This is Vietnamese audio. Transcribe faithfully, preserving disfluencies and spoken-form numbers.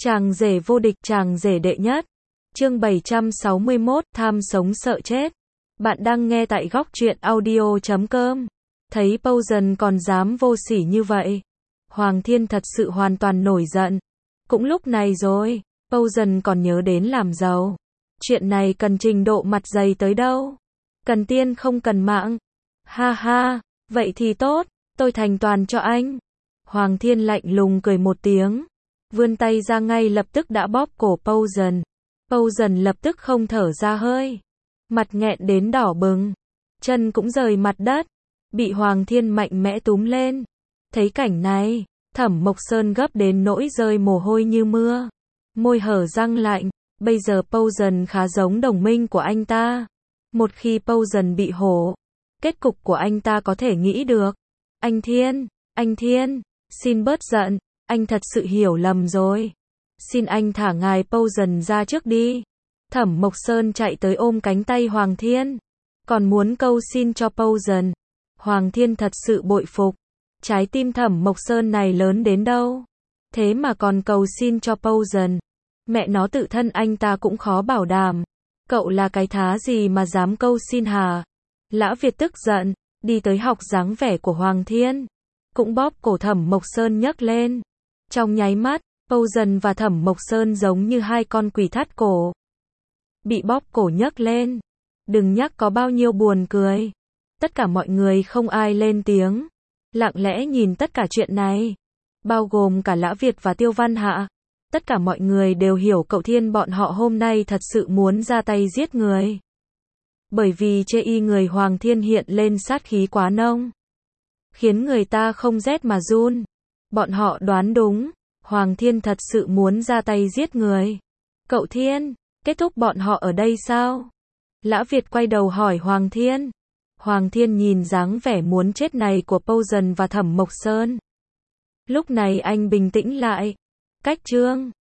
Chàng rể vô địch, chàng rể đệ nhất. Chương bảy trăm sáu mươi mốt, tham sống sợ chết. Bạn đang nghe tại góc truyện audio chấm com. Thấy Posen còn dám vô sỉ như vậy, Hoàng Thiên thật sự hoàn toàn nổi giận. Cũng lúc này rồi, Posen còn nhớ đến làm giàu. Chuyện này cần trình độ mặt dày tới đâu? Cần tiên không cần mạng. Ha ha, vậy thì tốt, tôi thành toàn cho anh. Hoàng Thiên lạnh lùng cười một tiếng, vươn tay ra ngay lập tức đã bóp cổ Posen. Posen lập tức không thở ra hơi, mặt nghẹn đến đỏ bừng, chân cũng rời mặt đất, bị Hoàng Thiên mạnh mẽ túm lên. Thấy cảnh này, Thẩm Mộc Sơn gấp đến nỗi rơi mồ hôi như mưa, môi hở răng lạnh. Bây giờ Posen khá giống đồng minh của anh ta. Một khi Posen bị hổ, kết cục của anh ta có thể nghĩ được. Anh Thiên, anh Thiên, xin bớt giận, anh thật sự hiểu lầm rồi. Xin anh thả ngài Posen ra trước đi. Thẩm Mộc Sơn chạy tới ôm cánh tay Hoàng Thiên, còn muốn cầu xin cho Posen. Hoàng Thiên thật sự bội phục, trái tim Thẩm Mộc Sơn này lớn đến đâu, thế mà còn cầu xin cho Posen. Mẹ nó, tự thân anh ta cũng khó bảo đảm, cậu là cái thá gì mà dám cầu xin hả? Lã Việt tức giận, đi tới học dáng vẻ của Hoàng Thiên, cũng bóp cổ Thẩm Mộc Sơn nhấc lên. Trong nháy mắt, Posen và Thẩm Mộc Sơn giống như hai con quỷ thắt cổ, bị bóp cổ nhấc lên. Đừng nhắc có bao nhiêu buồn cười. Tất cả mọi người không ai lên tiếng, lặng lẽ nhìn tất cả chuyện này, bao gồm cả Lã Việt và Tiêu Văn Hạ. Tất cả mọi người đều hiểu cậu Thiên bọn họ hôm nay thật sự muốn ra tay giết người. Bởi vì chê y người Hoàng Thiên hiện lên sát khí quá nông, khiến người ta không rét mà run. Bọn họ đoán đúng, Hoàng Thiên thật sự muốn ra tay giết người. Cậu Thiên, kết thúc bọn họ ở đây sao? Lã Việt quay đầu hỏi Hoàng Thiên. Hoàng Thiên nhìn dáng vẻ muốn chết này của Posen và Thẩm Mộc Sơn. Lúc này anh bình tĩnh lại. Cách chương